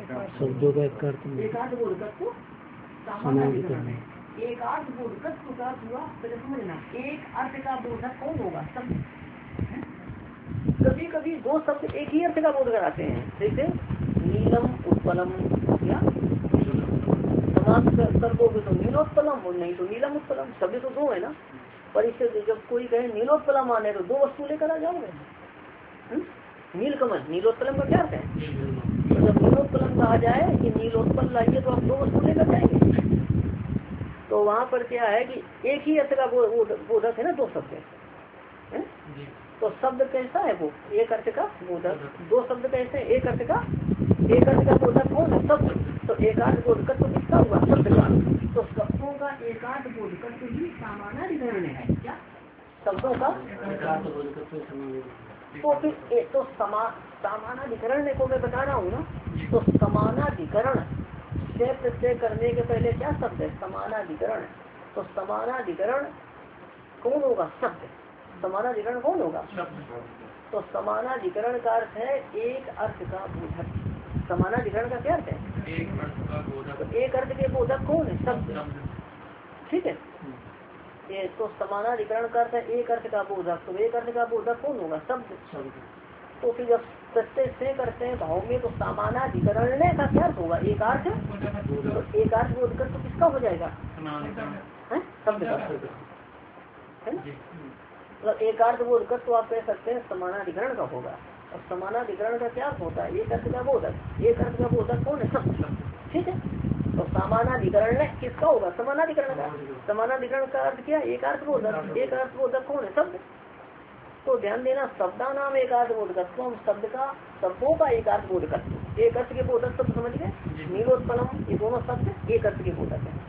शब्दों का एक अर्थ में एकार्थ बोधकत्व समानाधिकरण है। एक अर्थ बोधकत्व का हुआ पहले समझना। एक अर्थ का बोधक कौन होगा? शब्द। कभी कभी दो शब्द एक ही अर्थ का बोध कराते हैं, जैसे नीलम उत्पलम, या समान सर्वोगे तो नीलोत्पलम और नहीं तो नीलम उत्पलम, शब्द तो दो है ना। पर इससे जब कोई कहे नीलोत्पलम आने तो दो वस्तु लेकर आ जाओगे। नीलकमल नीलोत्पलम का क्या अर्थ है? तो जब नीलोत्पलम कहा जाए कि नीलोत्पल लाइए तो आप दो वस्तु लेकर जाएंगे। तो वहाँ पर क्या है कि एक ही अर्थ का बोधक है ना, दो शब्द है। तो शब्द कैसा है वो? एक अर्थ का बोधक। दो शब्द कैसे? एक अर्थ का बोधक कौन है? शब्द। तो एकार्थ बोधकत्व तो किसका हुआ? शब्द का। तो शब्दों का एकार्थ बोधकत्व ही समानाधिकरण है। क्या शब्दों का? तो फिर तो समानाधिकरण को मैं बता रहा हूँ ना। तो समानाधिकरण से प्रत्यय करने के पहले क्या शब्द है? समानाधिकरण। तो समानाधिकरण कौन होगा? शब्द। समानाधिकरण कौन होगा? तो समानाधिकरण का अर्थ है एक अर्थ का बोधक। समानाधिकरण का क्या अर्थ है? एक अर्थ का बोधक। तो एक अर्थ के बोधक कौन है? शब्द। ठीक है। ये तो समानाधिकरण का अर्थ है एक अर्थ का बोधक। तो एक अर्थ का बोधक कौन होगा? शब्द। तो फिर जब प्रत्यय से करते हैं भाव में तो समानाधिकरण का क्या अर्थ होगा? एक अर्थ। तो एक अर्थ बोधक तो किसका हो जाएगा? शब्द का है ना। मतलब एक अर्थ बोधक तो आप कह सकते हैं समानाधिकरण का होगा। और समानाधिकरण का क्या होता है? एक अर्थ का बोधक। एक अर्थ का बोधक कौन है? शब्द। ठीक है। तो समानाधिकरण किसका होगा? समानाधिकरण का। समानाधिकरण का अर्थ क्या? एक अर्थ बोधक। एक अर्थ बोधक कौन है? शब्द। तो ध्यान देना, शब्दा नाम एक अर्थ बोधकत्व। हम शब्द का, शब्दों का एक अर्थ बोधकत्व, एक अर्थ के बोधक शब्द समझ गए। नीलोत्पलम ये दोनों शब्द एक अर्थ के बोधक है।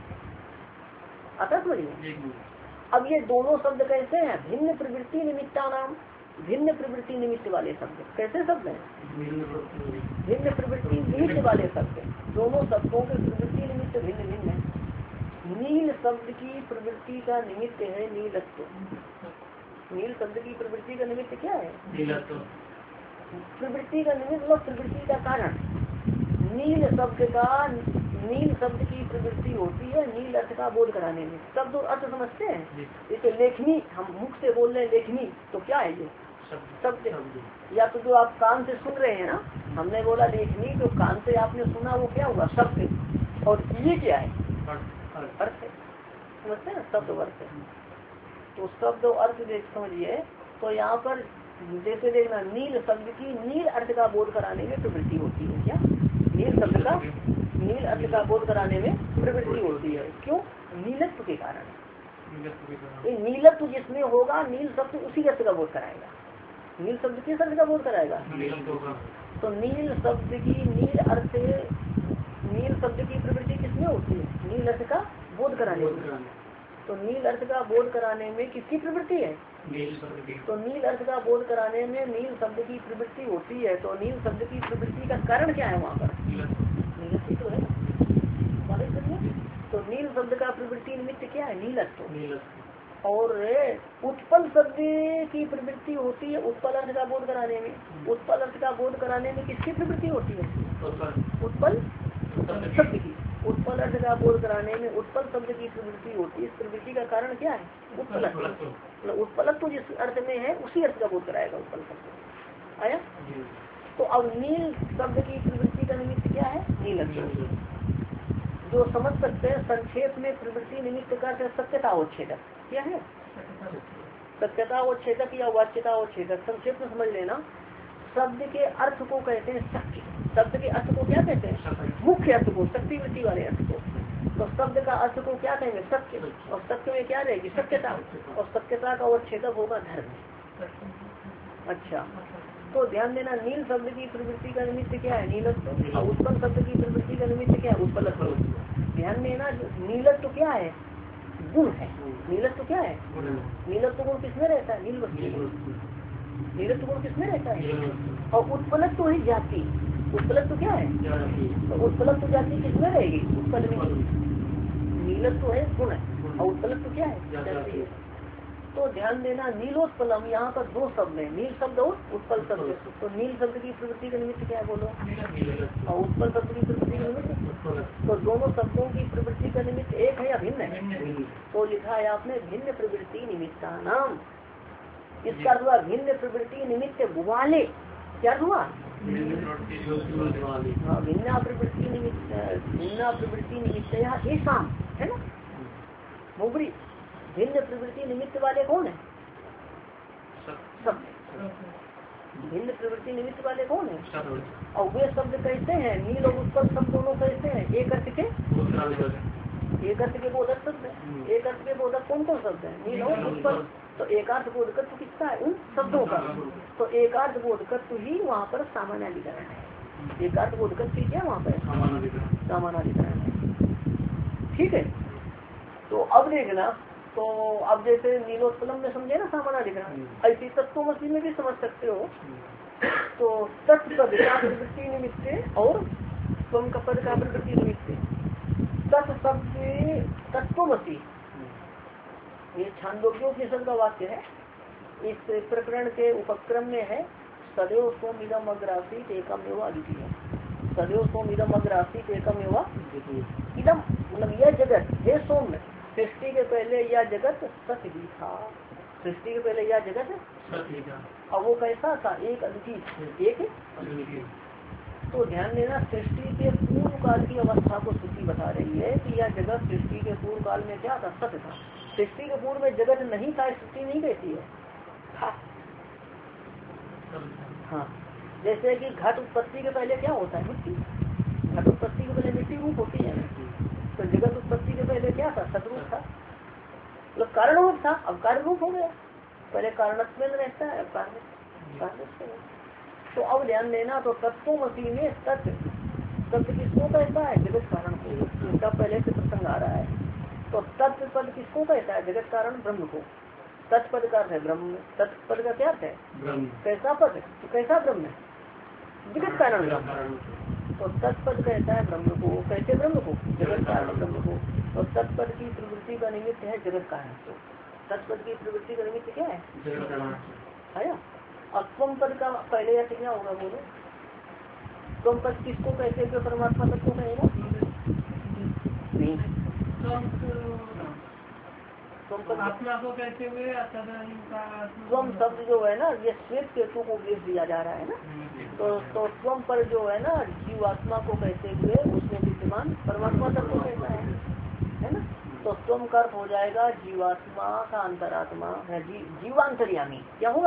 अतः समझिए। अब ये दोनों शब्द कैसे हैं? भिन्न प्रवृत्ति निमित्ता नाम, भिन्न प्रवृत्ति निमित्त वाले शब्द। कैसे शब्द हैं? भिन्न प्रवृत्ति निमित्त वाले शब्द। दोनों शब्दों के प्रवृत्ति निमित्त भिन्न भिन्न है। नील शब्द की प्रवृत्ति का निमित्त है नीलत्व। नील शब्द की प्रवृत्ति का निमित्त क्या है? नीलत्व। प्रवृत्ति का निमित्त मतलब प्रवृत्ति का कारण। नील शब्द का, नील शब्द की प्रवृत्ति होती है नील अर्थ का बोध कराने में। शब्द और अर्थ समझते हैं। जैसे लेखनी, हम मुख से बोल रहे हैं लेखनी, तो क्या है ये? शब्द। या तो जो आप कान से सुन रहे हैं ना, हमने बोला लेखनी, जो कान से आपने सुना वो क्या हुआ? शब्द। और ये क्या है? अर्थ है। समझते हैं ना, शब्द और अर्थ। तो शब्द और अर्थ समझिए। तो यहाँ पर जैसे देखना, नील शब्द की नील अर्थ का बोध कराने में प्रवृत्ति होती है। क्या? नील शब्द का नील अर्थ का बोध कराने में प्रवृत्ति होती है। क्यों? नीलत्व के कारण। नीलत्व जिसमें होगा, नील शब्द उसी अर्थ का बोध कराएगा। नील शब्द किस अर्थ का बोध कराएगा? तो नील शब्द की नील शब्द की प्रवृत्ति किसमें होती है? नील अर्थ का बोध कराने में। तो नील अर्थ का बोध कराने में किसकी प्रवृत्ति है? तो नील अर्थ का बोध कराने में नील शब्द की प्रवृत्ति होती है। तो नील शब्द की प्रवृत्ति का कारण क्या है? वहाँ पर नीलत्व तो है। तो नील शब्द का प्रवृत्ति निमित्त क्या है? नीलत्व। और उत्पल शब्द की प्रवृत्ति होती है उत्पल अर्थ का बोध कराने में। उत्पल अर्थ का बोध कराने में किसकी प्रवृत्ति होती है? उत्पल शब्द की। उत्पल अर्थ का बोध कराने में उत्पल शब्द की प्रवृत्ति होती है। इस प्रवृत्ति का कारण क्या है? उत्पलत्व। उत्पलत्व जिस अर्थ में है उसी अर्थ का बोध कराएगा उत्पल शब्द। आया? तो अब नील शब्द की प्रवृत्ति का निमित्त क्या है? नीलत्व। जो समझ सकते हैं संक्षेप में प्रवृत्ति निमित्त का सत्यतावच्छेदक। क्या है? सत्यतावच्छेदक या वाच्यतावच्छेदक। संक्षेप में समझ लेना, शब्द के अर्थ को कहते हैं सत्य। शब्द के अर्थ को क्या कहते हैं? मुख्य अर्थ को, शक्ति वृत्ति वाले अर्थ को। तो शब्द का अर्थ को क्या कहेंगे? सत्य। और सत्य में क्या रहेगी? सत्यता। और सत्यता का अवच्छेदक होगा धर्म। अच्छा, तो ध्यान देना, नील शब्द की प्रवृत्ति का निमित्त क्या है? नीलत्व। और उत्पल शब्द की प्रवृत्ति का निमित्त क्या है? उत्पलत्व। ध्यान देना, नीलत्व क्या है? गुण है। नीलत्व क्या है? नीलत्व गुण किसमें रहता है? नील वस्तु। नीलत्व गुण किसमें रहता है? और उत्पलत्व ही जाति। उत्पलत्व क्या है? तो उत्पलत्व जाति किसमें रहेगी? उत्पल में। नीलत्व है गुण है और उत्पलत्व क्या है? जाति है। तो ध्यान देना नीलोत्पलम, यहाँ पर दो शब्द है, नील शब्द और उत्पल शब्द। तो नील शब्द की प्रवृत्ति का निमित्त क्या है बोलो, और उत्पल शब्द की प्रवृत्ति का निमित्त। तो दोनों शब्दों की प्रवृत्ति का निमित्त एक है या भिन्न है? तो लिखा है आपने भिन्न प्रवृत्ति निमित्ता नाम। इसका अर्थ हुआ भिन्न प्रवृत्ति निमित्त वाले। क्या हुआ? हाँ, भिन्ना प्रवृत्ति निमित्त ऐसा है ना मुबरी। भिन्न प्रवृत्ति निमित्त वाले कौन है? सब। भिन्न प्रवृत्ति निमित्त वाले कौन है? और वे शब्द कैसे हैं? नील और उत्पल शब्द दोनों कैसे हैं? एक अर्थ के बोधक शब्द है। एक अर्थ के बोधक कौन कौन शब्द है? नील और उत्पल। तो एकार्थ बोधकत्व किसका है? उन शब्दों का। तो एकार्थ बोधकत्व ही वहाँ पर सामान्याधिकरण है। एकार्थ बोधकत्व क्या वहाँ पर? सामान्याधिकरण है। ठीक है। तो अब देखना, तो अब जैसे नीलोत्पलम में समझे ना सामान्याधिकरण, ऐसी तत्वमसी में भी समझ सकते हो। तो तत्व का प्रवृत्ति निमित्त और स्वम का पद का प्रवृत्ति निमित्त। तत्वमसी ये छांदोग्योपनिषद का वाक्य है। इस प्रकरण के उपक्रम में है सदैव सोम इदम अग्रासीत एकम एवं अद्वितीय। सदैव सोम इदम अग्रासीत एकम एवं इदम, मतलब यह जगत हे सोम, सृष्टि के पहले यह जगत सत्य ही था। सृष्टि के पहले यह जगत सत्य था। और वो कैसा था? एक अद्वितीय, एक अद्वितीय। तो ध्यान देना, सृष्टि के पूर्व काल की अवस्था को श्रुति बता रही है कि यह जगत सृष्टि के पूर्व काल में क्या था? सत्य था। सृष्टि के पूर्व में जगत नहीं था, सृष्टि नहीं कहती है। हाँ, जैसे कि घट उत्पत्ति के पहले क्या होता है? मिट्टी। घट उत्पत्ति के पहले मिट्टी रूप होती है। तो जगत उत्पत्ति के पहले क्या था? सतरूप था, मतलब कारण रूप था। अब कार्य रूप हो गया। पहले कारणत्व में रहता है, अब कार्य। तो अब ध्यान देना, तो तत्वमसी में सत्य किसको कहता है? जगत कारण को। इसका पहले से प्रसंग आ रहा है। तो तत्व पद किसको कहता है? जगत कारण ब्रह्म को। तत्पद का अर्थ है ब्रह्म। तत्पद का क्या अर्थ है? कैसा पद? तो कैसा ब्रह्म है? जगत कारण ब्रह्म। तो तत्पद कहता है ब्रह्म को। कैसे ब्रह्म को? जगत कारण ब्रह्म को। और तत्पद की प्रवृत्ति का निमित्त है जगत कारण। तो तत्पद की प्रवृत्ति का निमित्त क्या है? जगत कारण है। और त्वम पद का पहले अर्थ क्या होगा बोलो? त्वम पद किसको कहते हुए परमात्मा तत्व को कहेगा? नहीं, आत्मा को कहते हुए स्वम शब्द जो है ना, ये श्वेत केतु को उपदेश दिया जा रहा है ना। तो स्वम पर जो है ना, जीवात्मा को कहते हुए उसमें विद्यमान परमात्मा तत्व कहता है ना। तो स्वम का अर्थ हो जाएगा जीवात्मा का अंतरात्मा है, जीवांतर्यामी। क्या होगा?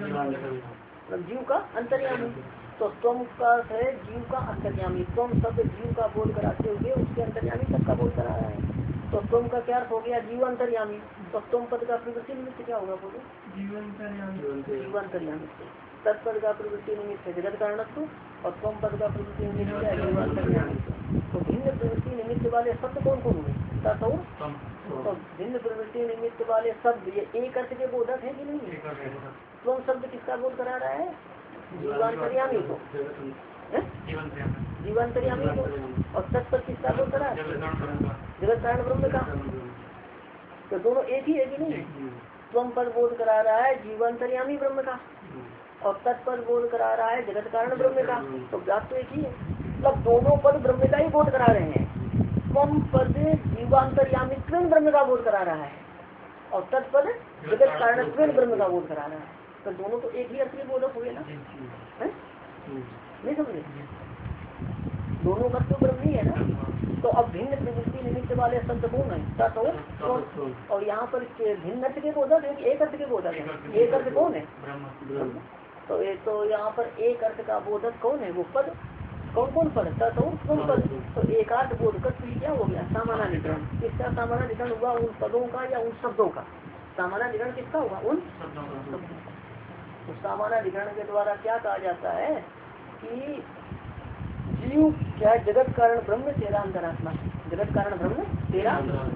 मतलब जीव का अंतर्यामी। तो स्वम का अर्थ है जीव का अंतर्यामी। स्वम शब्द जीव का बोध कराते हुए उसके अंतर्यामी तक का बोध करा रहा है। तो तुम का क्या अर्थ हो गया? जीवांतर्यामी। तो तुम पद का प्रवृत्ति निमित्त क्या होगा बोलो? जीवांतर्यामी। तत्पद का प्रवृत्ति निमित्त है जगत कारणत्व, और तुम पद का प्रवृत्ति निमित्त है जीवांतर्यामी। तो भिन्न प्रवृत्ति निमित्त वाले शब्द कौन कौन हुए? तो भिन्न प्रवृत्ति निमित्त वाले शब्द ये एक अर्थ के बोधक है कि नहीं? तुम शब्द किसका बोध करा रहा है? जीवांतर्यामी को। जीवांतर्यामी को। और तत्पद किसका बोध करा? जगत कारण ब्रह्म का। तो दोनों एक ही है कि नहीं? त्वम पद बोध करा रहा है जीवांतर्यामी ब्रह्म का, और तत्पद बोध करा रहा है जगत कारण ब्रह्म का। तो बात तो एक ही है, मतलब दोनों पद ब्रह्म का ही बोध करा रहे हैं। त्वम पद जीवांतर्यामी ब्रह्म का बोध करा रहा है, और तत्पद जगत कारण ब्रह्म का बोध करा रहा है। तो दोनों तो एक ही अर्थ के बोधक हुए ना, है? नहीं समझे? दोनों का तो ब्रह्म ही है ना। तो अब भिन्न प्रवृत्ति निमित्त वाले शब्द कौन है? और यहाँ पर भिन्न अर्थ के बोधक है, एक अर्थ के बोधक है। एक अर्थ कौन है? तो यहाँ पर एक अर्थ का बोधक कौन है? वो पद। कौन कौन पद? कौन पद? तो एकार्थ बोधक क्या हो गया? सामान्याधिकरण। किसका सामान्याधिकरण हुआ? उन पदों का या उन शब्दों का? सामान्याधिकरण किसका हुआ? उन शब्दों। तो सामान्याधिकरण के द्वारा क्या कहा जाता है कि जीव क्या है? जगत कारण ब्रह्म तेरा अंतरात्मा। जगत कारण ब्रह्म तेरा,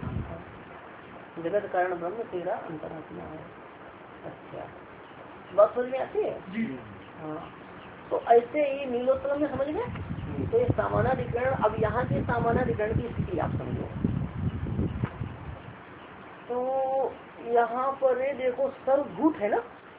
जगत कारण ब्रह्म तेरा अंतरात्मा है। अच्छा, बात समझ में आती है? हाँ। तो ऐसे ही नीलोत्पलम में समझ गए। तो ये सामान्याधिकरण, अब यहाँ के सामान्याधिकरण की स्थिति आप समझो। तो यहाँ पर ये देखो सर्वभूत है ना,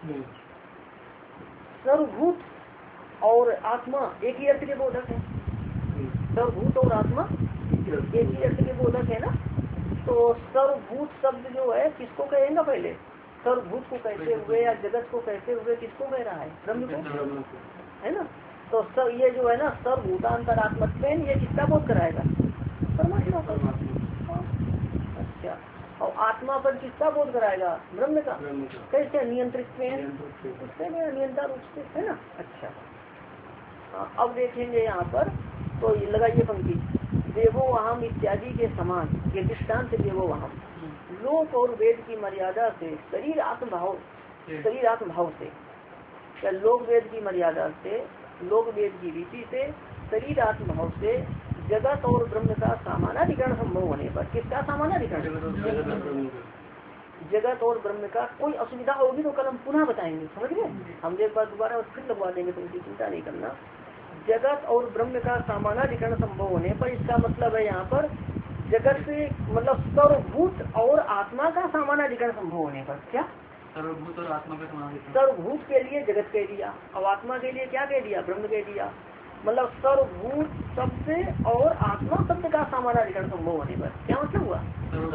सर्वभूत और आत्मा एक ही अर्थ के बोधक है। सर्वभूत और आत्मा एक ही अर्थ के बोधक है ना। तो सर्वभूत शब्द जो है किसको कहेगा पहले? सर्वभूत को कहते हुए या जगत को कहते हुए किसको कह रहा है? ब्रह्म को, है ना। तो सब ये जो है ना सर्वभूतांतरात्मत्व, ये किसका बोध कराएगा? परमात्मा का। अच्छा, और आत्मा पर किसका बोध कराएगा? ब्रह्म का। कैसे? नियंत्रित नियंत्रण रूप से, है ना। अच्छा, अब देखेंगे यहाँ पर, तो ये लगाइए पंक्ति, देवो अहम इत्यादि के समान, ये दृष्टांत देवो अहम, लोक और वेद की मर्यादा से शरीर आत्म भाव से, या लोक वेद की मर्यादा से, लोक वेद की रीति से, शरीर आत्म भाव से जगत और ब्रह्म का सामानाधिकरण संभव होने पर, किसका सामानाधिकरण? जगत और ब्रह्म का। कोई असुविधा होगी तो कल हम पुनः बताएंगे, समझ गए? हम एक बार दोबारा फिर लगवा देंगे, तो उनकी चिंता नहीं करना। जगत और ब्रह्म का सामानाधिकरण संभव होने पर, इसका मतलब है यहाँ पर जगत से मतलब सर्वभूत और आत्मा का सामानाधिकरण संभव होने पर। क्या? सर्वभूत और आत्मा का समानाधिकरण। सर्वभूत के लिए जगत कह दिया और आत्मा के लिए क्या कह दिया? ब्रह्म कह दिया। मतलब सर्वभूत शब्द और आत्मा शब्द का सामानाधिकरण संभव होने पर क्या मतलब हुआ?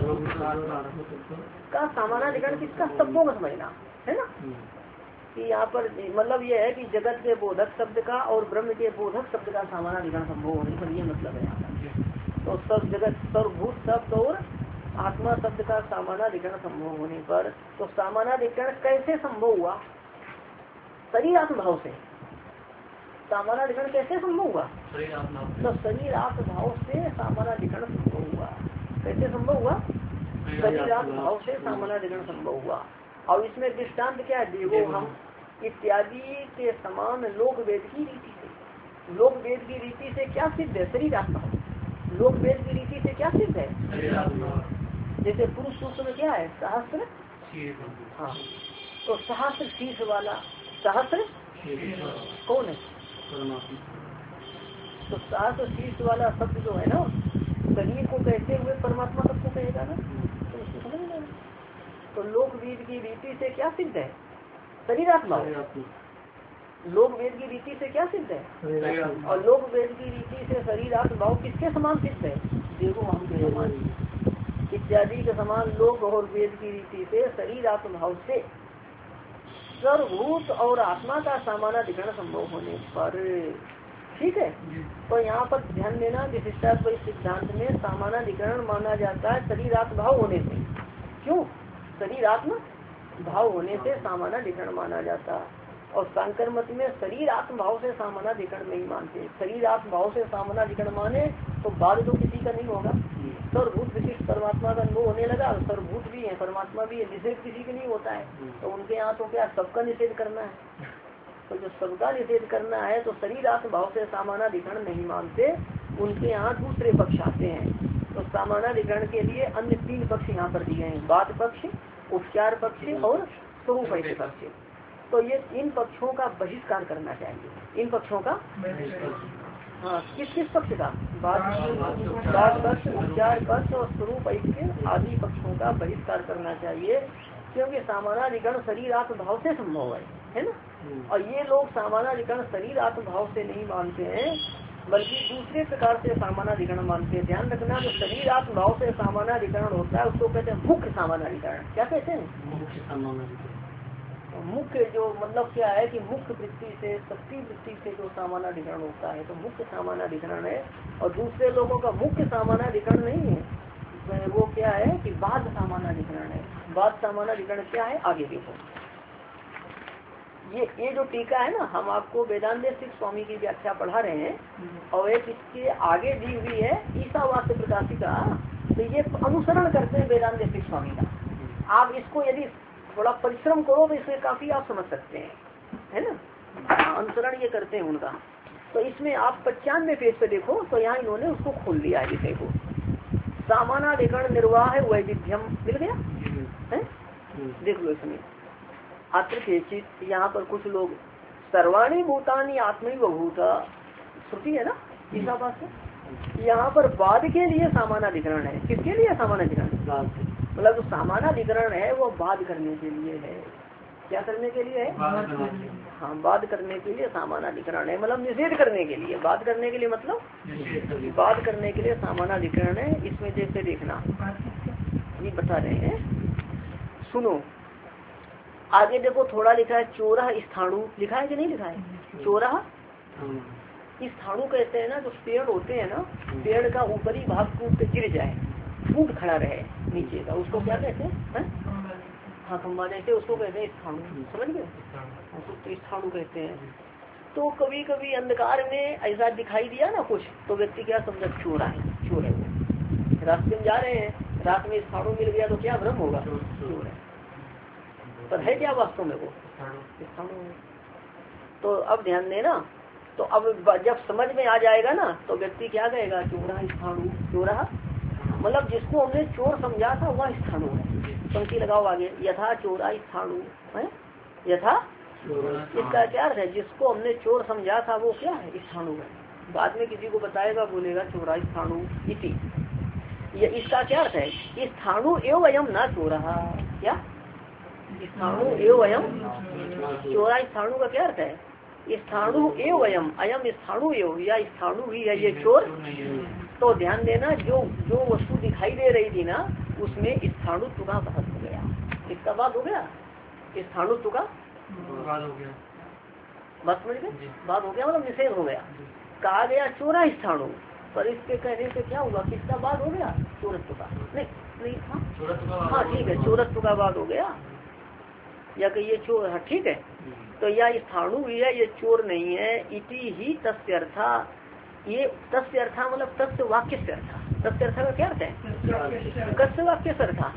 का सामानाधिकरण किसका? शब्दों में समझना, है ना। कि यहाँ पर मतलब ये है कि जगत के बोधक शब्द का और ब्रह्म के बोधक शब्द का सामानाधिकरण संभव होने पर, ये मतलब है यहाँ पर। तो सब जगत सर्वभूत शब्द और आत्मा शब्द का सामानाधिकरण संभव होने पर, तो सामानाधिकरण कैसे संभव हुआ? शरीर आत्म भाव से। सामानाधिकरण कैसे संभव हुआ? तो शरीर आत्म भाव से सामानाधिकरण संभव हुआ। कैसे संभव हुआ? शरीर आत्म भाव से सामानाधिकरण संभव हुआ। और इसमें दृष्टांत क्या है? देवो हम इत्यादि के समान लोक वेद की रीति से। लोक वेद की रीति से क्या सिद्ध है? शरीर आत्मा। लोक वेद की रीति से क्या सिद्ध है? जैसे पुरुष सूत्र में क्या है? सहस्त्र। हाँ, तो सहस्त्र शीर्ष वाला, सहस्त्र कौन है? तो सहस्त्र शीर्ष वाला शब्द जो है ना, शरीर को कहते हुए परमात्मा सबको कहेगा ना, तो उसको समझ लेना। तो लोक वेद की रीति से क्या सिद्ध है? शरीर आत्मा। लोक वेद की रीति से क्या सिद्ध है? और लोक वेद की रीति से शरीर आत्म भाव किसके समान सिद्ध है? देखो हम के समान इत्यादि के समान लोक और वेद की रीति से शरीर आत्म भाव से सर्वभूत और आत्मा का सामानाधिकरण संभव होने पर। ठीक है। तो यहाँ पर ध्यान देना, विशिष्टाद्वैत सिद्धांत में सामानाधिकरण माना जाता है शरीर आत्म भाव होने से। क्यों? शरीर आत्म भाव होने से सामानाधिकरण माना जाता। और सांकर मत में शरीर आत्म भाव से सामानाधिकरण नहीं मानते। शरीर आत्म भाव से सामानाधिकरण माने तो बाद तो किसी का नहीं होगा। सर्वभूत विशिष्ट परमात्मा का अनुभव होने लगा, सर्वभूत भी है परमात्मा भी है, निषेध किसी का नहीं होता है। तो उनके यहाँ तो क्या सबका निषेध करना है? तो जो सबका निषेध करना है तो शरीर आत्म भाव से सामानाधिकरण नहीं मानते। उनके यहाँ दूसरे पक्ष आते हैं। तो सामानाधिकरण के लिए अन्य 3 पक्ष यहाँ पर दिए हैं, बात पक्ष, उपचार पक्ष और स्वरूप पक्ष। तो ये इन पक्षों का बहिष्कार करना चाहिए। इन पक्षों का हाँ, किस किस पक्ष का? बात पक्ष, उपचार पक्ष और स्वरूप ऐक्य आदि पक्षों का बहिष्कार करना चाहिए। क्योंकि सामानाधिकरण शरीर आत्म भाव से संभव है ना। और ये लोग सामानाधिकरण शरीर आत्म भाव से नहीं मानते हैं, बल्कि दूसरे प्रकार से सामानाधिकरण मानते हैं। ध्यान रखना, जो शरीर आत्म भाव से सामानाधिकरण होता है उसको कहते हैं मुख्य सामानाधिकरण। क्या कहते हैं? मुख्य सामानाधिकरण। मुख्य जो मतलब क्या है कि मुख्य वृत्ति से, शक्ति वृत्ति से जो सामानाधिकरण होता है तो मुख्य सामानाधिकरण है। और दूसरे लोगों का मुख्य सामानाधिकरण नहीं है, वो क्या है कि बाध सामानाधिकरण है। बाध सामानाधिकरण क्या है? आगे देखो, ये जो टीका है ना, हम आपको वेदांत सिख स्वामी की व्याख्या पढ़ा रहे हैं और एक इसके आगे दी हुई है ईसावास्य प्रकाशिका। तो ये अनुसरण करते हैं वेदांत सिख स्वामी का। आप इसको यदि थोड़ा परिश्रम करो तो इसमें काफी आप समझ सकते हैं, है ना। अनुसरण ये करते हैं उनका। तो इसमें आप 95 पेज पे देखो, तो यहाँ इन्होंने उसको खोल लिया है विषय को। सामानाधिकरण निर्वाह वैविध्यम मिल गया है, देख लो इसमें। अत्र केचित, यहाँ पर कुछ लोग सर्वाणी भूतानी आत्मैव भूत, श्रुति है ना ईसा बात से। यहाँ पर बाद के लिए सामानाधिकरण है। किसके लिए सामानाधिकरण? मतलब जो सामानाधिकरण है वो बाध करने के लिए है। क्या करने के लिए है? हाँ, बाध करने के लिए सामानाधिकरण है, मतलब निषेध करने के लिए। बाध करने के लिए मतलब बाध करने के लिए सामानाधिकरण है। इसमें जैसे देखना ये बता रहे हैं, सुनो आगे देखो, थोड़ा लिखा है चोरह स्थाणु, लिखा है कि नहीं लिखा है? चोरह स्थाणु कहते हैं ना, जो पेड़ होते हैं ना, पेड़ का ऊपरी भाग टूट के गिर जाए, फूट खड़ा रहे नीचे का, उसको क्या कहते हैं? हाँ, खम्बा जैसे, उसको कहते हैं स्थाणु। समझ गए? तो स्थाणु कहते हैं। तो कभी कभी अंधकार में ऐसा दिखाई दिया ना कुछ, तो व्यक्ति क्या समझा? चोर है, चोर है वो। रास्ते में जा रहे हैं, रात में स्थाणु मिल गया तो क्या भ्रम होगा? चोर है। पर है क्या वास्तव में वो? स्थाणु। तो अब ध्यान देना, तो अब जब समझ में आ जाएगा ना, तो व्यक्ति क्या कहेगा? चोरा स्थाणु। चोरा मतलब जिसको हमने चोर समझा था वह स्थाणु है। पंक्ति लगाओ आगे, यथा चोरा स्थाणु है। यथा, इसका क्या अर्थ है? जिसको हमने चोर समझा था वो क्या है? स्थाणु है। बाद में किसी को बताएगा, बोलेगा चोरा स्थाणु इति। ये इसका क्या अर्थ है? स्थाणु एवं अयम ना चोरा। क्या स्थाणु एवं अयम? चोरा स्थाणु का क्या अर्थ है? स्थाणु एवं अयम, अयम स्थाणु एवं, या स्थाणु भी है ये चोर। तो ध्यान देना, जो वस्तु दिखाई दे रही थी ना, उसमें स्थाणुत्व का बात हो गया। किसका बात हो गया? स्थाणुत्व का बात हो गया। बात समझ गए? बात हो गया मतलब निषेध हो गया। कहा गया चोरा स्थाणु, पर इसके कहने से क्या हुआ? किसका बात हो गया? चोरत्व का। नहीं हाँ ठीक है, चोरत्व का बात हो गया, या कि ये चोर है। ठीक है, तो यह स्थाणु भी है, ये चोर नहीं है। इति ही तस्य अर्था, ये तस्य अर्था मतलब तस्य वाक्य से अर्था। तस्य अर्था का क्या अर्थ है? कस्य वाक्य से अर्था।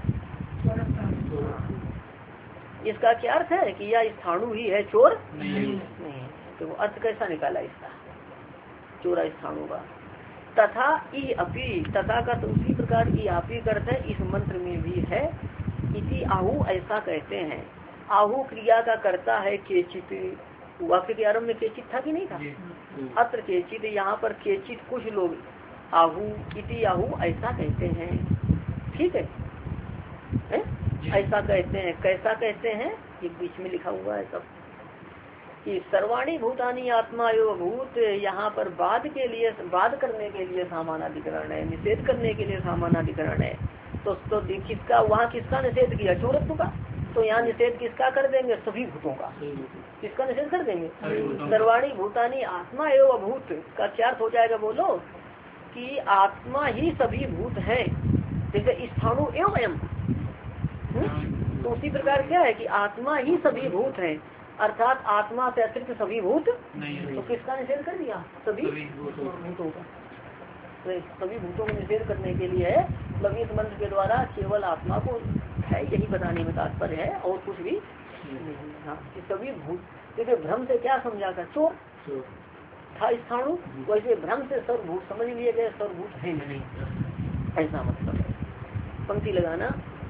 इसका क्या अर्थ है कि यह स्थाणु ही है, चोर नहीं। तो वो अर्थ कैसा निकाला इसका? चोरा स्थाणु का। तथा ई अपी, तथा का तो उसी प्रकार ई आपी करते इस मंत्र में भी है। इति आहु, ऐसा कहते हैं। आहु क्रिया का करता है केचित। वाक्य के आरंभ में केचित था कि नहीं था? अत्र केचित, यहाँ पर केचित कुछ लोग आहु, इति आहु ऐसा कहते हैं। ठीक है, ऐसा कहते हैं। कैसा कहते हैं? ये बीच में लिखा हुआ है सब कि सर्वाणी भूतानी आत्मा एवं भूत। यहाँ पर बाध के लिए, बाध करने के लिए सामानाधिकरण है, निषेध करने के लिए सामानाधिकरण है। तो किसका, वहाँ किसका निषेध किया? चोरत्व का। तो यहाँ निषेध किसका कर देंगे? सभी भूतों का। किसका निषेध कर देंगे? सर्वाणी भूतानी आत्मा एवं भूत का क्या अर्थ हो जाएगा? बोलो कि आत्मा ही सभी भूत है। जैसे स्थाणु एवं अयम, तो उसी प्रकार क्या है कि आत्मा ही सभी भूत है, अर्थात आत्मा से अतिरिक्त सभी भूत नहीं। तो किसका निषेध कर दिया? सभी भूतों का। तो सभी भूतों को निषेध करने के लिए है, मतलब इस मंत्र के द्वारा केवल आत्मा को है, यही बताने में तात्पर्य है, और कुछ भी नहीं। हाँ, कि सभी भूत, जैसे भ्रम से क्या समझा था? चोर था स्थाणु, वैसे भ्रम से सर्वभूत समझ लिए गए, सर्वभूत है नहीं, ऐसा मतलब है। पंक्ति लगाना,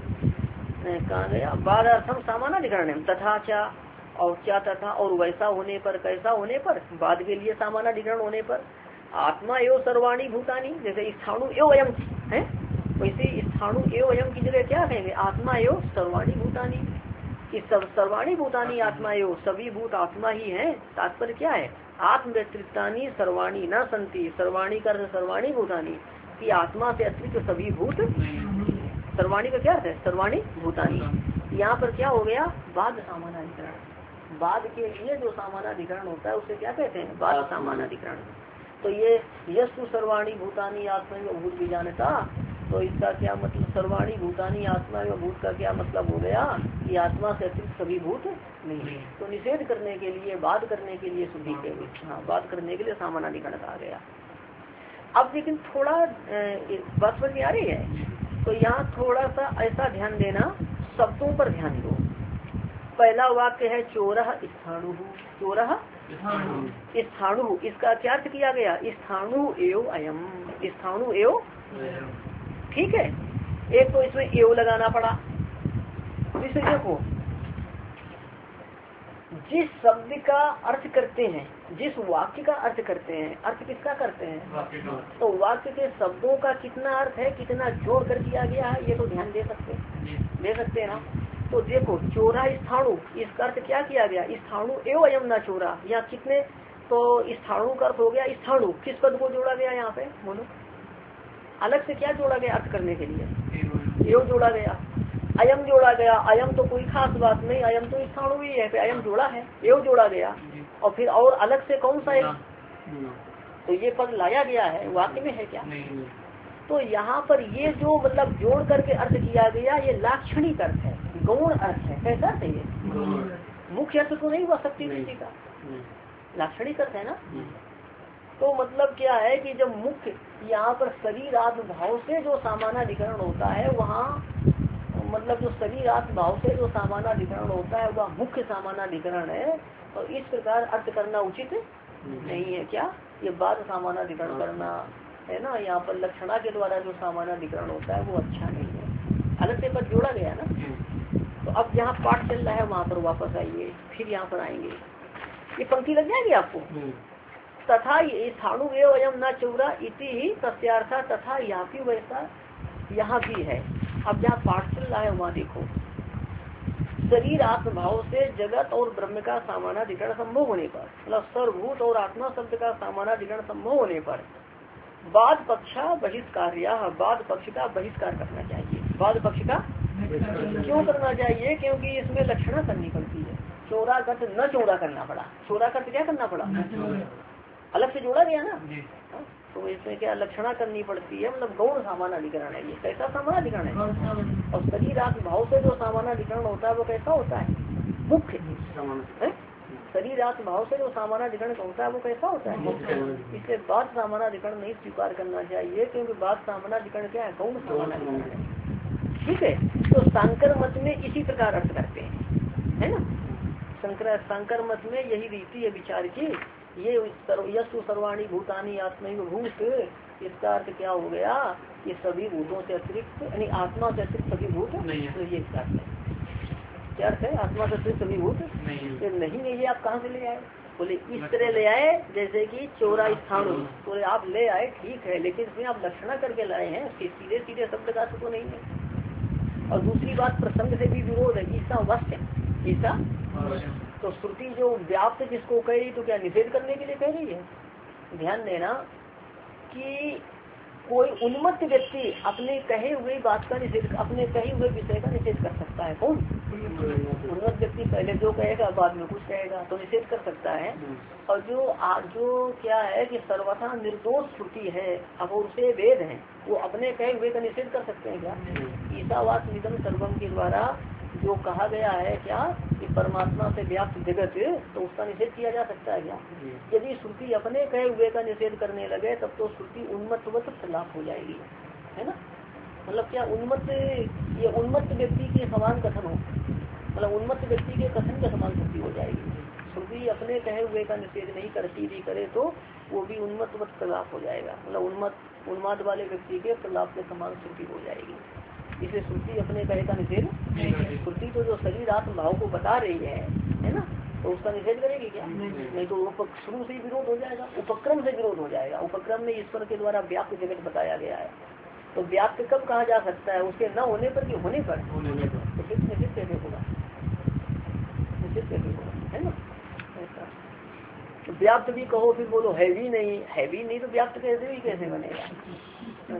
कहा गया बाधार्थम सामानाधिकरण तथा क्या, और क्या तथा, और वैसा होने पर, कैसा होने पर? बाद के लिए सामानाधिकरण होने पर। आत्मा एवं सर्वाणी भूतानी, जैसे स्थाणु एवं अयम है, वैसे स्थाणु एवं अयम की जगह क्या कहेंगे? आत्मा एवं सर्वाणी भूतानी। कि सब सर्वाणी भूतानी आत्मा एवं, सभी भूत आत्मा ही है। तात्पर्य क्या है? आत्म व्यतिरिक्तानी सर्वाणी न संति, सर्वाणी कर सर्वाणी भूतानी, कि आत्मा से अतिरिक्त सभी भूत। सर्वाणी का क्या अर्थ है? सर्वाणी भूतानी। यहाँ पर क्या हो गया? बाद सामानाधिकरण। बाद के लिए जो सामानाधिकरण होता है उसे क्या कहते हैं? बाद सामानाधिकरण। तो ये यस्तु सर्वाणी भूतानी आत्मा एवं भूत भी जानता, तो इसका क्या मतलब? सर्वाणी भूतानी आत्मा एवं भूत का क्या मतलब हो गया? कि आत्मा से अतिरिक्त सभी भूत नहीं। तो निषेध करने के लिए, बात करने के लिए शुद्धि के लिए, हाँ, बात करने के लिए सामानाधिकरण कहा गया। अब लेकिन थोड़ा बात समझ में आ रही है, तो यहाँ थोड़ा सा ऐसा ध्यान देना, शब्दों पर ध्यान दो। पहला वाक्य है चोरह स्थाणु। चोरह स्थाणु, इसका क्या अर्थ किया गया? स्थाणु एवं अयम, स्थाणु एवं। ठीक है, एक तो इसमें एवं लगाना पड़ा। इसे देखो, जिस शब्द का अर्थ करते हैं, जिस वाक्य का अर्थ करते हैं, अर्थ किसका करते हैं, तो वाक्य के शब्दों का कितना अर्थ है, कितना जोड़ कर किया गया है, ये तो ध्यान दे सकते हैं ना। तो देखो चोरा स्थाणु, इसका अर्थ क्या किया गया, स्थाणु एवं अयम न चोरा, यहाँ कितने, तो स्थाणु का अर्थ हो गया स्थाणु, किस पद को जोड़ा गया यहाँ पे बोलो, अलग से क्या जोड़ा गया अर्थ करने के लिए, एवं जोड़ा गया, अयम जोड़ा गया, अयम तो कोई खास बात नहीं, अयम तो स्थाणु ही है, अयम जोड़ा है, एवं जोड़ा गया, और फिर और अलग से कौन सा है, तो ये पद लाया गया है, वाक्य में है क्या, तो यहाँ पर ये जो मतलब जोड़ करके अर्थ किया गया, ये लाक्षणिक अर्थ है, गौण अर्थ है, कैसा अर्थ है ये, मुख्य अर्थ तो नहीं हुआ शक्ति किसी का, लाक्षणिक अर्थ है ना। तो मतलब क्या है कि जब मुख्य यहाँ पर शरीर आत्म भाव से जो सामानाधिकरण होता है, वहाँ मतलब जो शरीर आत्म भाव से जो सामानाधिकरण होता है वह मुख्य सामानाधिकरण है, और इस प्रकार अर्थ करना उचित नहीं है। क्या ये बात सामानाधिकरण करना है ना, यहाँ पर लक्षणा के द्वारा जो सामानाधिकरण होता है वो अच्छा नहीं है, अलग से पद जोड़ा गया ना। तो अब जहाँ पाठ चल रहा है वहाँ पर वापस आइए, फिर यहाँ पर आएंगे, ये पंक्ति लग जाएगी आपको। तथा ये स्थाणु एवं न चौरा इति ही तस्यार्था, तथा यहाँ भी वैसा यहाँ भी है। अब जहाँ पाठ चल रहा है वहाँ देखो, शरीर आत्मभाव से जगत और ब्रह्म का सामानाधिकरण संभव होने पर, मतलब सर्वभूत और आत्मा शब्द का सामानाधिकरण संभव होने पर बाद पक्षा बहिष्कार्य, बाद पक्ष का बहिष्कार करना चाहिए। बाद पक्ष का क्यों करना चाहिए, क्योंकि इसमें लक्षणा करनी पड़ती है। चोरा कर्त न चोरा करना पड़ा, चोरा कर्त क्या करना पड़ा, अलग से जोड़ा गया ना, तो इसमें क्या लक्षणा करनी पड़ती है, मतलब गौण सामानाधिकरण है। ये कैसा सामानाधिकरण है, और शरीर आत्म भाव से जो सामानाधिकरण होता है वो कैसा होता है, मुख्य है। शरीर आत्म भाव से जो सामानाधिकरण होता है वो कैसा होता है, इसलिए बात सामानाधिकरण नहीं स्वीकार करना चाहिए, क्योंकि बात सामानाधिकरण क्या है, गौण सामानाधिकरण है। ठीक है, तो शंकर मत में इसी प्रकार अर्थ करते हैं, है ना। शंकर मत में यही रीति है विचार की, ये यस्तु सर्वाणी भूतानी आत्मैव भूत, इसका अर्थ क्या हो गया, ये सभी भूतों से अतिरिक्त, यानी आत्मा से अतिरिक्त सभी भूत नहीं है। तो ये इसका अर्थ है, क्या अर्थ है, आत्मा से अतिरिक्त सभी भूत नहीं। ये आप कहाँ से ले आए, बोले इस तरह ले आए जैसे कि चोरा स्थान, तो आप ले आए ठीक है, लेकिन इसमें आप लक्षणा करके लाए हैं, सीधे सीधे शब्द का तो नहीं है। और दूसरी बात प्रसंग से भी विरोध है, ईसा वश्य, ईसा तो श्रुति जो व्याप्त जिसको कह रही, तो क्या निषेध करने के लिए कह रही है। ध्यान देना कि कोई उन्मत्त व्यक्ति अपने कहे हुए बात का निषेध, अपने कहे हुए विषय का निषेध कर सकता है। कौन उन्मत्त व्यक्ति, पहले जो कहेगा बाद में कुछ कहेगा तो निषेध कर सकता है। और जो क्या है कि सर्वथा निर्दोष श्रुति है, अब उसे वेद है, वो अपने कहे हुए का निषेध कर सकते हैं क्या। ईसावास निगम सर्वम के द्वारा जो कहा गया है क्या कि परमात्मा से व्याप्त जगत, तो उसका निषेध किया जा सकता है क्या। यदि श्रुति अपने कहे हुए का निषेध करने लगे तब तो श्रुति उन्मत्तवत खिलाफ हो जाएगी, है ना। मतलब क्या उन्मत्त, ये उन्मत्त व्यक्ति के समान कथन हो, मतलब उन्मत्त व्यक्ति के कथन के समान श्रुति हो जाएगी। श्रुति अपने कहे हुए का निषेध नहीं करती भी करे तो वो भी उन्मत्तवत खिलाफ हो जाएगा, मतलब उन्माद वाले व्यक्ति के प्रलाप के समान श्रुति हो जाएगी। इसलिए श्रुति अपने कहे का निषेध, श्रुति तो जो शरीर आत्म भाव को बता रही है ना, तो उसका निषेध करेगी क्या, नहीं तो शुरू से ही विरोध हो जाएगा, उपक्रम से विरोध हो जाएगा। उपक्रम में ईश्वर के द्वारा व्याप्त जगत बताया गया है, तो व्याप्त कब कहा जा सकता है, उसके न होने पर कि होने पर, तो फिर निषेध कैसे होगा, निषेध कैसे होगा, है ना। ऐसा तो व्याप्त भी कहो फिर बोलो है भी नहीं, तो व्याप्त कैसे बनेगा।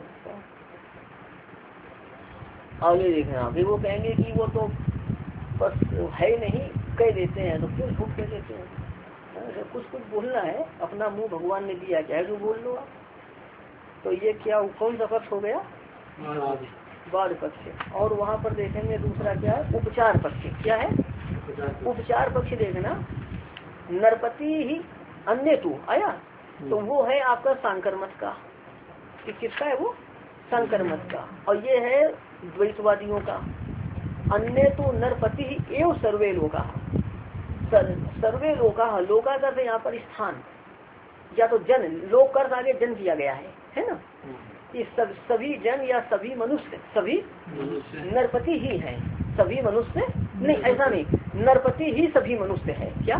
आगे देखना, फिर वो कहेंगे कि वो तो बस है नहीं कह देते हैं, तो क्यों झूठ कह देते हैं। कुछ बोलना है, अपना मुंह भगवान ने दिया, चाहे जो बोल लो आप। तो ये क्या कौन सा पक्ष हो गया, बाद पक्ष। और वहाँ पर देखेंगे दूसरा क्या है, उपचार पक्ष। क्या है उपचार पक्ष, देखना नरपति ही अन्य तू आया, तो वो है आपका सांकर मत का, कि किसका है वो, सांकर मत का। और ये है द्वैतवादियों का। अन्य तो नरपति एवं सर्वे लोका, सर्वे लोका, लोका का यहाँ पर स्थान या तो जन, लोक कर आगे जन किया गया है ना। ये सभी जन या सभी मनुष्य, सभी नरपति ही हैं, सभी मनुष्य नहीं, ऐसा नहीं, नरपति ही सभी मनुष्य है क्या?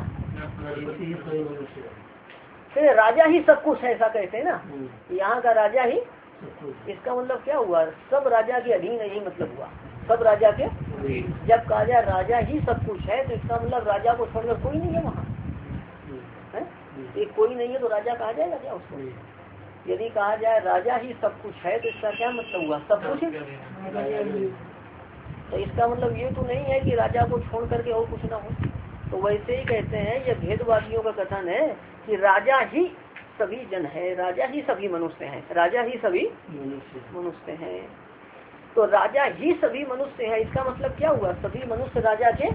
फिर राजा ही सब कुछ है ऐसा कहते हैं ना, यहाँ का राजा ही, इसका मतलब क्या हुआ? सब राजा के अधीन है, यही मतलब हुआ, सब राजा के। जब कहा जाए राजा ही सब कुछ है तो इसका मतलब राजा को छोड़कर कोई नहीं है वहाँ, एक कोई नहीं है तो राजा कहा जाएगा क्या उसको? यदि कहा जाए राजा ही सब कुछ है तो इसका क्या मतलब हुआ? सब कुछ है। तो इसका मतलब ये तो नहीं है कि राजा को छोड़ करके और कुछ ना हो। तो वैसे ही कहते हैं, ये भेदवादियों का कथन है कि राजा ही सभी जन है, राजा ही सभी मनुष्य हैं, राजा ही सभी मनुष्य हैं। तो राजा ही सभी मनुष्य है, इसका मतलब क्या हुआ? सभी मनुष्य राजा के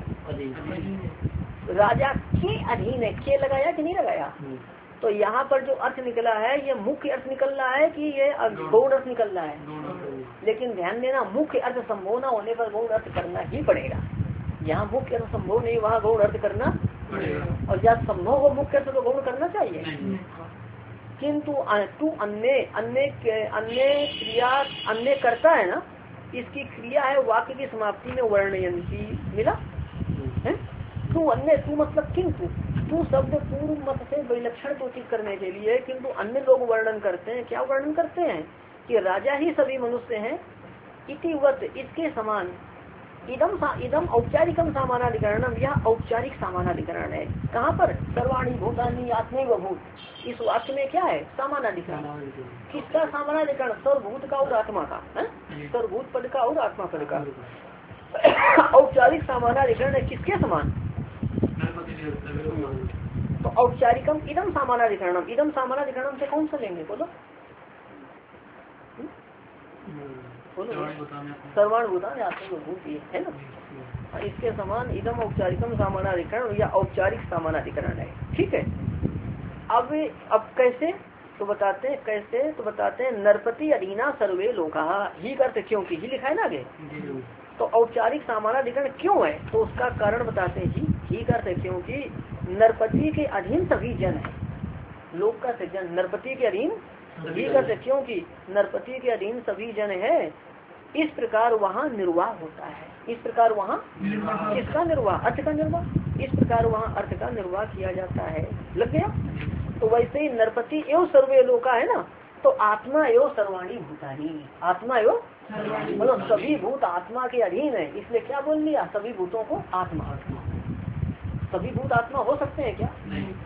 राजा के अधीन है। के लगाया कि नहीं लगाया? तो यहाँ पर जो अर्थ निकला है ये मुख्य अर्थ निकल रहा है कि ये गौण अर्थ निकल रहा है? लेकिन ध्यान देना, मुख्य अर्थ संभव न होने पर गौण अर्थ करना ही पड़ेगा। यहाँ मुख्य अर्थ संभव नहीं, वहाँ गौण अर्थ करना पड़ेगा। और जब संभव हो मुख्य अर्थ तो गौण करना चाहिए। किंतु तू अन्य क्रिया अन्य करता है ना, इसकी क्रिया है वाक्य की समाप्ति में वर्णयंती मिला है। तू अन्य, तू मतलब किंतु, तू शब्द पूर्व मत से विलक्षण सूचित करने के लिए, किंतु अन्य लोग वर्णन करते हैं। क्या वर्णन करते हैं? कि राजा ही सभी मनुष्य हैं, इतिवत इसके समान, इदम औपचारिकम सामानाधिकरणम, यह औपचारिक सामानाधिकरण है। कहाँ पर? सर्वाणी भूतानि आत्मैव भूत, इस वाक्य में क्या है? सामानाधिकरण। किसका सामानाधिकरण? सर्वभूत का और आत्मा का, सर्वभूत पद का और आत्मा पद का औपचारिक सामानाधिकरण है। किसके समान? तो औपचारिकम इदम सामानाधिकरणम, इदम सामानाधिकरणम से कौन सा लेंगे? बोलो सर्वाण भूतानि आत्मैव भूत, ये है ना। इसके समान इदम औपचारिकम सामानाधिकरण या औपचारिक सामानाधिकरण है। ठीक है। अब कैसे तो बताते हैं, कैसे तो बताते हैं, नरपति अधीना सर्वे लोका ही करते, क्योंकि ही लिखा है ना आगे। तो औपचारिक सामानाधिकरण क्यों है? तो उसका कारण बताते हैं ही करते, क्योंकि नरपति के अधीन सभी जन है। लोक का जन, नरपति के अधीन ही करते, क्योंकि नरपति के अधीन सभी जन है। इस प्रकार वहाँ निर्वाह होता है। इस प्रकार वहाँ किसका निर्वाह? अर्थ का निर्वाह। इस प्रकार वहाँ अर्थ का निर्वाह किया जाता है। लग गया? तो वैसे ही नरपति एवं सर्वे लोका है ना, तो आत्मा एवं सर्वाणी भूतानी, आत्मा एवं मतलब सभी भूत आत्मा के अधीन है। इसलिए क्या बोल लिया? सभी भूतों को आत्मा। सभी भूत आत्मा हो सकते हैं क्या?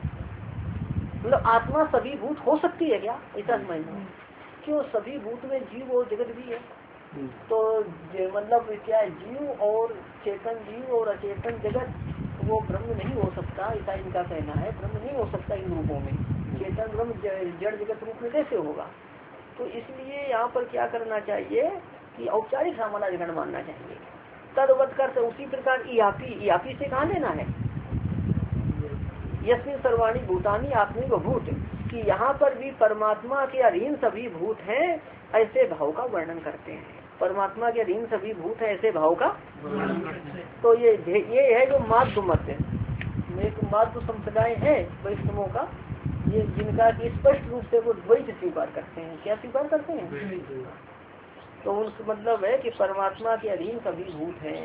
मतलब आत्मा सभी भूत हो सकती है क्या? ऐसा समझना। क्यों? सभी भूत में जीव और जगत भी है। तो मतलब क्या है? जीव और चेतन, जीव और अचेतन जगत वो ब्रह्म नहीं हो सकता, ऐसा इनका कहना है। ब्रह्म नहीं हो सकता इन रूपों में। चेतन ब्रह्म जड़ जगत रूप में कैसे होगा? तो इसलिए यहाँ पर क्या करना चाहिए कि औपचारिक सामानाधिकरण मानना चाहिए। तदवत कर उसी प्रकार इयापी से कहाँ लेना है? यस्मिन् सर्वाणी भूतानि आत्मैव भूत, कि यहाँ पर भी परमात्मा के अधीन सभी भूत हैं, ऐसे भाव का वर्णन करते हैं। परमात्मा के अधीन सभी भूत है ऐसे भाव का। तो ये है जो माध्य मत है, माध्य संप्रदाय है वैष्णवों का, ये जिनका की स्पष्ट रूप से वो द्वैत स्वीकार करते हैं। क्या स्वीकार करते हैं? तो उनका मतलब है कि परमात्मा के अधीन सभी भूत हैं।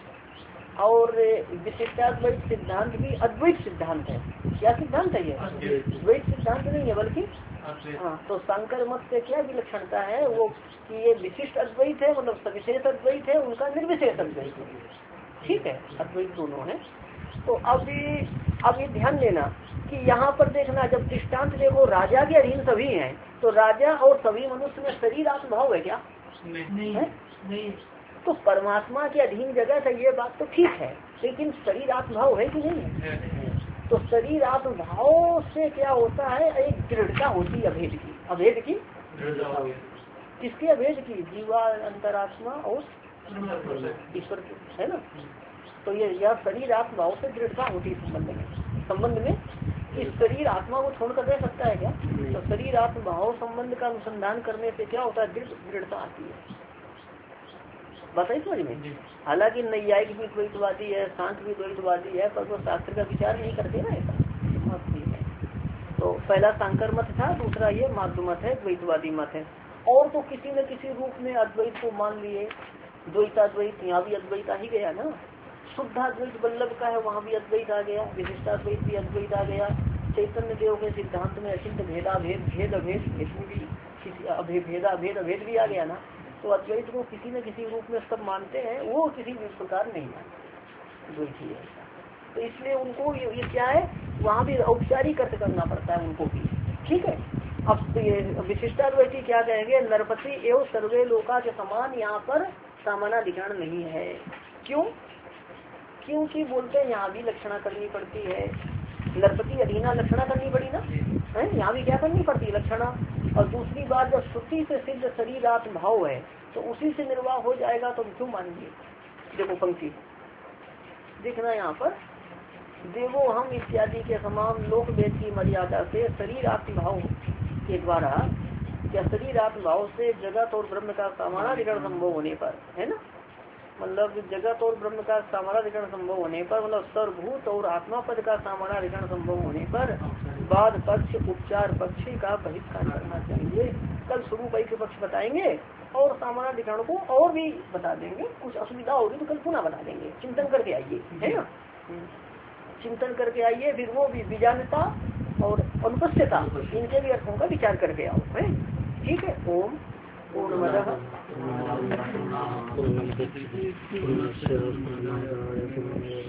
और विशिष्टाद्वैत सिद्धांत भी अद्वैत सिद्धांत है। क्या सिद्धांत है ये? द्वैत सिद्धांत नहीं है बल्कि हाँ। तो शंकर मत से क्या विलक्षणता है? वो कि ये विशिष्ट अद्वैत है, मतलब सविशेष अद्वैत है, उनका निर्विशेष अद्वैत है। ठीक है, अद्वैत दोनों है। तो अब ये ध्यान देना कि यहाँ पर देखना, जब दृष्टांत देखो राजा के अधीन सभी हैं, तो राजा और सभी मनुष्य में शरीर आत्मभाव है क्या? नहीं। तो परमात्मा के अधीन जगत है, ये बात तो ठीक है, लेकिन शरीर आत्मभाव है कि नहीं? तो शरीर आत्मभाव से क्या होता है? एक दृढ़ता होती है अभेद की। अभेद की किसके? अभेद की जीवा, अंतरात्मा और ईश्वर है ना। तो ये यह शरीर आत्मभाव से दृढ़ता होती है संबंध में इस शरीर आत्मा को छोड़कर रह सकता है क्या? तो शरीर आत्मभाव संबंध का अनुसंधान करने से क्या होता है? दृढ़ता आती है। बताइए समझ में। हालांकि नैयायिक भी द्वैतवादी है, शांत भी द्वैतवादी है, पर वो शास्त्र का विचार नहीं करते ना ऐसा। ठीक है। तो पहला शंकर मत था, दूसरा ये माध्य मत है, द्वैतवादी मत है। और तो किसी न किसी रूप में अद्वैत को मान लिए, द्वैताद्वैत, यहाँ भी अद्वैता ही गया ना। शुद्धाद्वैत वल्लभ का है वहाँ भी अद्वैत आ गया, विशिष्टाद्वैत भी अद्वैत आ गया, चैतन्य देव के सिद्धांत में अचिंत भेदाभेद भेद अभेद इसमें भी किसी भेदाभेद अभेद भी आ गया ना। तो अद्वैत को किसी न किसी रूप में सब मानते हैं, वो किसी भी प्रकार नहीं मानते द्वैती है। तो इसलिए उनको ये क्या है, वहाँ भी औपचारिक अर्थ करना पड़ता है उनको भी। ठीक है, अब ये विशिष्टाद्वैती क्या कहेंगे, नरपति एवं सर्वे लोका के समान यहाँ पर सामानाधिकरण नहीं है। क्यों? क्योंकि बोलते हैं यहाँ भी लक्षणा करनी पड़ती है, नरपति अधीना लक्षणा करनी पड़ी ना है, यहाँ भी क्या करनी पड़ती है लक्षणा। और दूसरी बात, जब श्रुति से सिद्ध शरीरात्म भाव है तो उसी से निर्वाह हो जाएगा, तो हम क्यों मानेंगे। देखो पंक्ति देखना यहाँ पर, देवो हम इत्यादि के समान लोक वेद की मर्यादा से शरीरात्म भाव के द्वारा, क्या शरीरात्म भाव से जगत और ब्रह्म का समानाधिकरण संभव होने पर, है ना, मतलब जगत और ब्रह्म का समानाधिकरण संभव होने पर, मतलब सर्वभूत और आत्मा पद का समानाधिकरण संभव होने पर बाद पक्ष उपचार पक्ष का बहिष्कार करना चाहिए। कल शुरू के पक्ष बताएंगे और समानाधिकरण को और भी बता देंगे, कुछ असुविधा होगी तो कल पुनः बता देंगे। चिंतन करके आइए, है ना, चिंतन करके आइए, फिर वो भी बीजानता और अनुपस्थिता इनके भी अर्थों का विचार करके आओ, है ठीक है। ओम पूर्णमदः पूर्णस्य पूर्णमादाय पूर्णमेवावशिष्यते